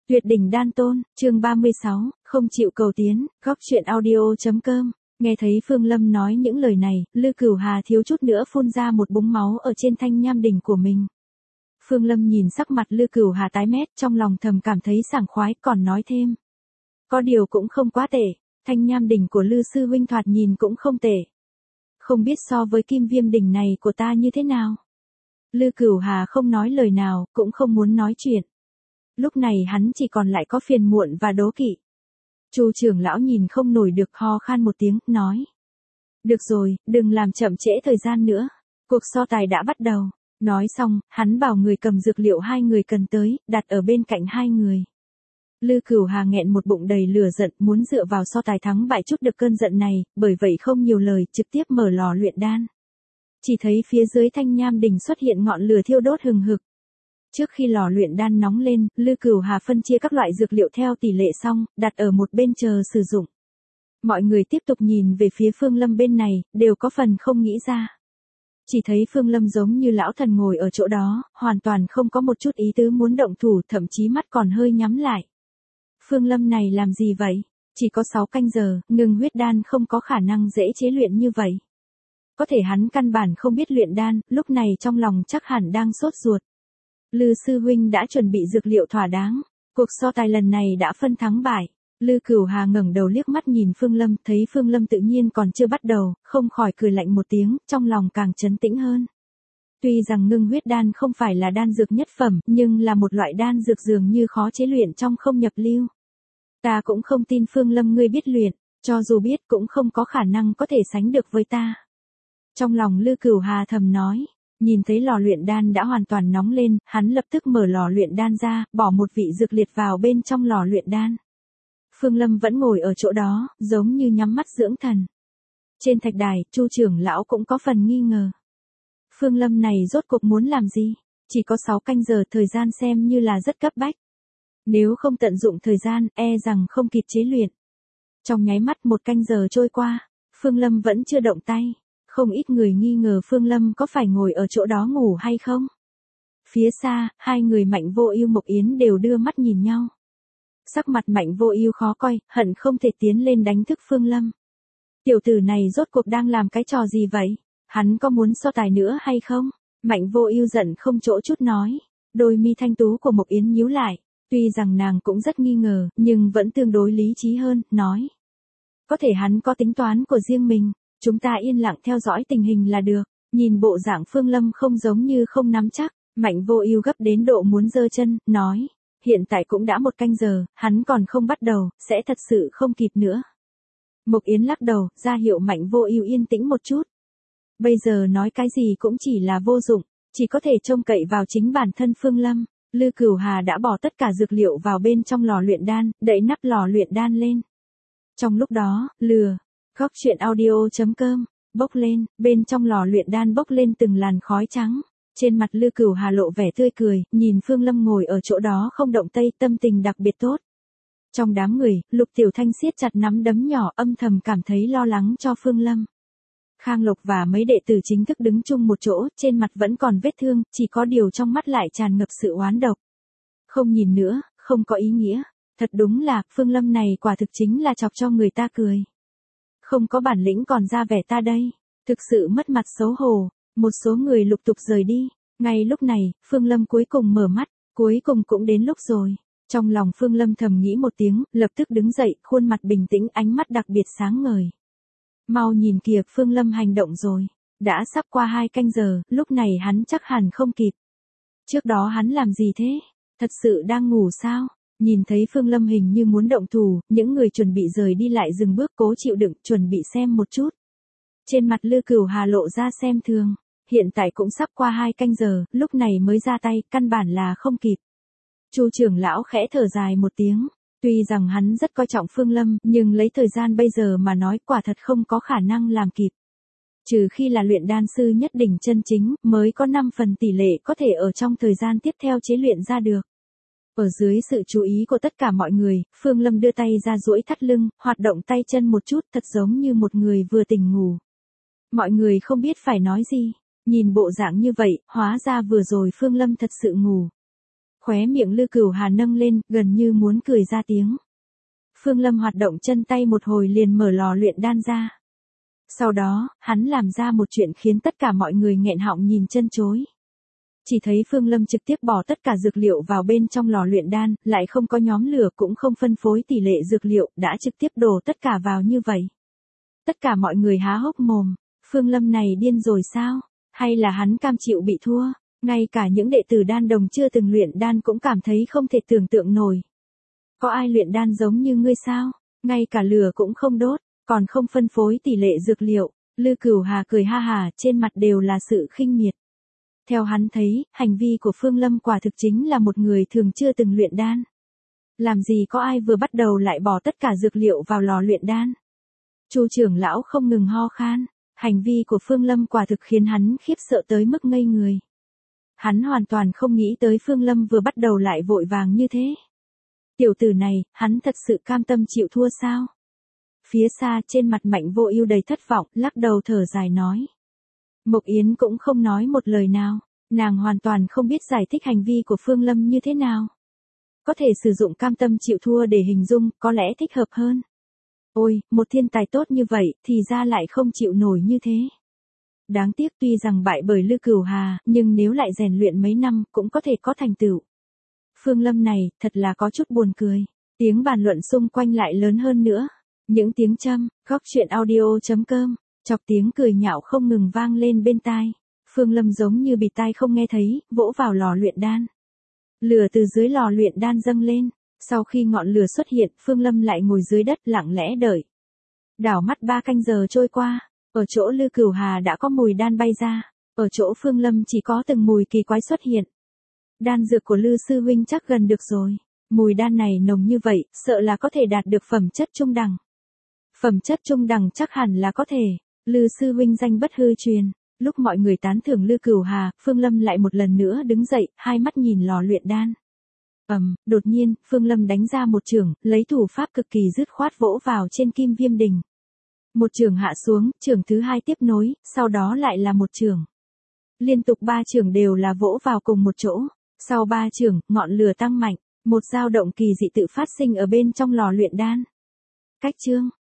Tuyệt đỉnh đan tôn, chương 36, không chịu cầu tiến, góc chuyện audio.com. Nghe thấy Phương Lâm nói những lời này, Lư Cửu Hà thiếu chút nữa phun ra một búng máu ở trên thanh nham đỉnh của mình. Phương Lâm nhìn sắc mặt Lư Cửu Hà tái mét, trong lòng thầm cảm thấy sảng khoái, còn nói thêm. Có điều cũng không quá tệ, thanh nham đỉnh của Lư sư huynh thoạt nhìn cũng không tệ. Không biết so với kim viêm đỉnh này của ta như thế nào. Lư Cửu Hà không nói lời nào, cũng không muốn nói chuyện. Lúc này hắn chỉ còn lại có phiền muộn và đố kỵ. Chu trưởng lão nhìn không nổi được, ho khan một tiếng, nói. Được rồi, đừng làm chậm trễ thời gian nữa. Cuộc so tài đã bắt đầu. Nói xong, hắn bảo người cầm dược liệu hai người cần tới, đặt ở bên cạnh hai người. Lư Cửu Hà nghẹn một bụng đầy lửa giận, muốn dựa vào so tài thắng bại chút được cơn giận này, bởi vậy không nhiều lời, trực tiếp mở lò luyện đan. Chỉ thấy phía dưới thanh nham đỉnh xuất hiện ngọn lửa thiêu đốt hừng hực. Trước khi lò luyện đan nóng lên, Lư Cửu Hà phân chia các loại dược liệu theo tỷ lệ xong, đặt ở một bên chờ sử dụng. Mọi người tiếp tục nhìn về phía Phương Lâm bên này, đều có phần không nghĩ ra. Chỉ thấy Phương Lâm giống như lão thần ngồi ở chỗ đó, hoàn toàn không có một chút ý tứ muốn động thủ, thậm chí mắt còn hơi nhắm lại. Phương Lâm này làm gì vậy? Chỉ có 6 canh giờ, ngừng huyết đan không có khả năng dễ chế luyện như vậy. Có thể hắn căn bản không biết luyện đan, lúc này trong lòng chắc hẳn đang sốt ruột. Lư sư huynh đã chuẩn bị dược liệu thỏa đáng. Cuộc so tài lần này đã phân thắng bại. Lư Cửu Hà ngẩng đầu liếc mắt nhìn Phương Lâm, thấy Phương Lâm tự nhiên còn chưa bắt đầu, không khỏi cười lạnh một tiếng, trong lòng càng trấn tĩnh hơn. Tuy rằng ngưng huyết đan không phải là đan dược nhất phẩm, nhưng là một loại đan dược dường như khó chế luyện trong không nhập lưu. Ta cũng không tin Phương Lâm ngươi biết luyện, cho dù biết cũng không có khả năng có thể sánh được với ta. Trong lòng Lư Cửu Hà thầm nói. Nhìn thấy lò luyện đan đã hoàn toàn nóng lên, hắn lập tức mở lò luyện đan ra, bỏ một vị dược liệt vào bên trong lò luyện đan. Phương Lâm vẫn ngồi ở chỗ đó, giống như nhắm mắt dưỡng thần. Trên thạch đài, Chu trưởng lão cũng có phần nghi ngờ. Phương Lâm này rốt cuộc muốn làm gì? Chỉ có 6 canh giờ, thời gian xem như là rất cấp bách. Nếu không tận dụng thời gian, e rằng không kịp chế luyện. Trong nháy mắt 1 canh giờ trôi qua, Phương Lâm vẫn chưa động tay. Không ít người nghi ngờ Phương Lâm có phải ngồi ở chỗ đó ngủ hay không. Phía xa, hai người Mạnh Vô Ưu Mộc Yến đều đưa mắt nhìn nhau. Sắc mặt Mạnh Vô Ưu khó coi, hận không thể tiến lên đánh thức Phương Lâm. Tiểu tử này rốt cuộc đang làm cái trò gì vậy? Hắn có muốn so tài nữa hay không? Mạnh Vô Ưu giận không chỗ chút nói. Đôi mi thanh tú của Mộc Yến nhíu lại, tuy rằng nàng cũng rất nghi ngờ, nhưng vẫn tương đối lý trí hơn, nói. Có thể hắn có tính toán của riêng mình. Chúng ta yên lặng theo dõi tình hình là được. Nhìn bộ dạng Phương Lâm không giống như không nắm chắc, Mạnh Vô Ưu gấp đến độ muốn giơ chân, nói, hiện tại cũng đã 1 canh giờ, hắn còn không bắt đầu, sẽ thật sự không kịp nữa. Mộc Yến lắc đầu, ra hiệu Mạnh Vô Ưu yên tĩnh một chút. Bây giờ nói cái gì cũng chỉ là vô dụng, chỉ có thể trông cậy vào chính bản thân Phương Lâm. Lư Cửu Hà đã bỏ tất cả dược liệu vào bên trong lò luyện đan, đậy nắp lò luyện đan lên. Trong lúc đó, góc chuyện audio.com, bốc lên, bên trong lò luyện đan bốc lên từng làn khói trắng. Trên mặt Lư Cửu Hà lộ vẻ tươi cười, nhìn Phương Lâm ngồi ở chỗ đó không động tây, tâm tình đặc biệt tốt. Trong đám người, Lục Tiểu Thanh siết chặt nắm đấm nhỏ, âm thầm cảm thấy lo lắng cho Phương Lâm. Khang Lộc và mấy đệ tử chính thức đứng chung một chỗ, trên mặt vẫn còn vết thương, chỉ có điều trong mắt lại tràn ngập sự oán độc. Không nhìn nữa, không có ý nghĩa. Thật đúng là, Phương Lâm này quả thực chính là chọc cho người ta cười. Không có bản lĩnh còn ra vẻ ta đây. Thực sự mất mặt xấu hổ. Một số người lục tục rời đi. Ngay lúc này, Phương Lâm cuối cùng mở mắt. Cuối cùng cũng đến lúc rồi. Trong lòng Phương Lâm thầm nghĩ một tiếng, lập tức đứng dậy, khuôn mặt bình tĩnh, ánh mắt đặc biệt sáng ngời. Mau nhìn kìa, Phương Lâm hành động rồi. Đã sắp qua 2 canh giờ, lúc này hắn chắc hẳn không kịp. Trước đó hắn làm gì thế? Thật sự đang ngủ sao? Nhìn thấy Phương Lâm hình như muốn động thủ, những người chuẩn bị rời đi lại dừng bước cố chịu đựng, chuẩn bị xem một chút. Trên mặt Lư Cửu Hà lộ ra xem thường. Hiện tại cũng sắp qua 2 canh giờ, lúc này mới ra tay, căn bản là không kịp. Chu trưởng lão khẽ thở dài một tiếng. Tuy rằng hắn rất coi trọng Phương Lâm, nhưng lấy thời gian bây giờ mà nói quả thật không có khả năng làm kịp. Trừ khi là luyện đan sư nhất đỉnh chân chính, mới có 5 phần tỷ lệ có thể ở trong thời gian tiếp theo chế luyện ra được. Ở dưới sự chú ý của tất cả mọi người, Phương Lâm đưa tay ra duỗi thắt lưng, hoạt động tay chân một chút, thật giống như một người vừa tỉnh ngủ. Mọi người không biết phải nói gì. Nhìn bộ dạng như vậy, hóa ra vừa rồi Phương Lâm thật sự ngủ. Khóe miệng Lư Cửu Hà nâng lên, gần như muốn cười ra tiếng. Phương Lâm hoạt động chân tay một hồi liền mở lò luyện đan ra. Sau đó, hắn làm ra một chuyện khiến tất cả mọi người nghẹn họng nhìn chân chối. Chỉ thấy Phương Lâm trực tiếp bỏ tất cả dược liệu vào bên trong lò luyện đan, lại không có nhóm lửa cũng không phân phối tỷ lệ dược liệu, đã trực tiếp đổ tất cả vào như vậy. Tất cả mọi người há hốc mồm, Phương Lâm này điên rồi sao? Hay là hắn cam chịu bị thua? Ngay cả những đệ tử đan đồng chưa từng luyện đan cũng cảm thấy không thể tưởng tượng nổi. Có ai luyện đan giống như ngươi sao? Ngay cả lửa cũng không đốt, còn không phân phối tỷ lệ dược liệu. Lư Cửu Hà cười ha hả, trên mặt đều là sự khinh miệt. Theo hắn thấy, hành vi của Phương Lâm quả thực chính là một người thường chưa từng luyện đan. Làm gì có ai vừa bắt đầu lại bỏ tất cả dược liệu vào lò luyện đan. Chu trưởng lão không ngừng ho khan, hành vi của Phương Lâm quả thực khiến hắn khiếp sợ tới mức ngây người. Hắn hoàn toàn không nghĩ tới Phương Lâm vừa bắt đầu lại vội vàng như thế. Tiểu tử này, hắn thật sự cam tâm chịu thua sao? Phía xa trên mặt Mạnh Vô Ưu đầy thất vọng, lắc đầu thở dài nói. Mộc Yến cũng không nói một lời nào, nàng hoàn toàn không biết giải thích hành vi của Phương Lâm như thế nào. Có thể sử dụng cam tâm chịu thua để hình dung, có lẽ thích hợp hơn. Ôi, một thiên tài tốt như vậy, thì ra lại không chịu nổi như thế. Đáng tiếc tuy rằng bại bởi Lư Cửu Hà, nhưng nếu lại rèn luyện mấy năm, cũng có thể có thành tựu. Phương Lâm này, thật là có chút buồn cười. Tiếng bàn luận xung quanh lại lớn hơn nữa. Những tiếng châm, góc truyện audio.com, chọc tiếng cười nhạo không ngừng vang lên bên tai. Phương Lâm giống như bị tai không nghe thấy, vỗ vào lò luyện đan. Lửa từ dưới lò luyện đan dâng lên. Sau khi ngọn lửa xuất hiện, Phương Lâm lại ngồi dưới đất lặng lẽ đợi. Đảo mắt 3 canh giờ trôi qua, ở chỗ Lư Cửu Hà đã có mùi đan bay ra, ở chỗ Phương Lâm chỉ có từng mùi kỳ quái xuất hiện. Đan dược của Lư sư huynh chắc gần được rồi, mùi đan này nồng như vậy, sợ là có thể đạt được phẩm chất trung đẳng. Phẩm chất trung đẳng chắc hẳn là có thể, Lư sư huynh danh bất hư truyền. Lúc mọi người tán thưởng Lư Cửu Hà, Phương Lâm lại một lần nữa đứng dậy, hai mắt nhìn lò luyện đan. Đột nhiên, Phương Lâm đánh ra một chưởng, lấy thủ pháp cực kỳ dứt khoát vỗ vào trên Kim Viêm Đình. Một chưởng hạ xuống, chưởng thứ hai tiếp nối, sau đó lại là một chưởng. Liên tục 3 chưởng đều là vỗ vào cùng một chỗ. Sau 3 chưởng, ngọn lửa tăng mạnh, một dao động kỳ dị tự phát sinh ở bên trong lò luyện đan. Cách chương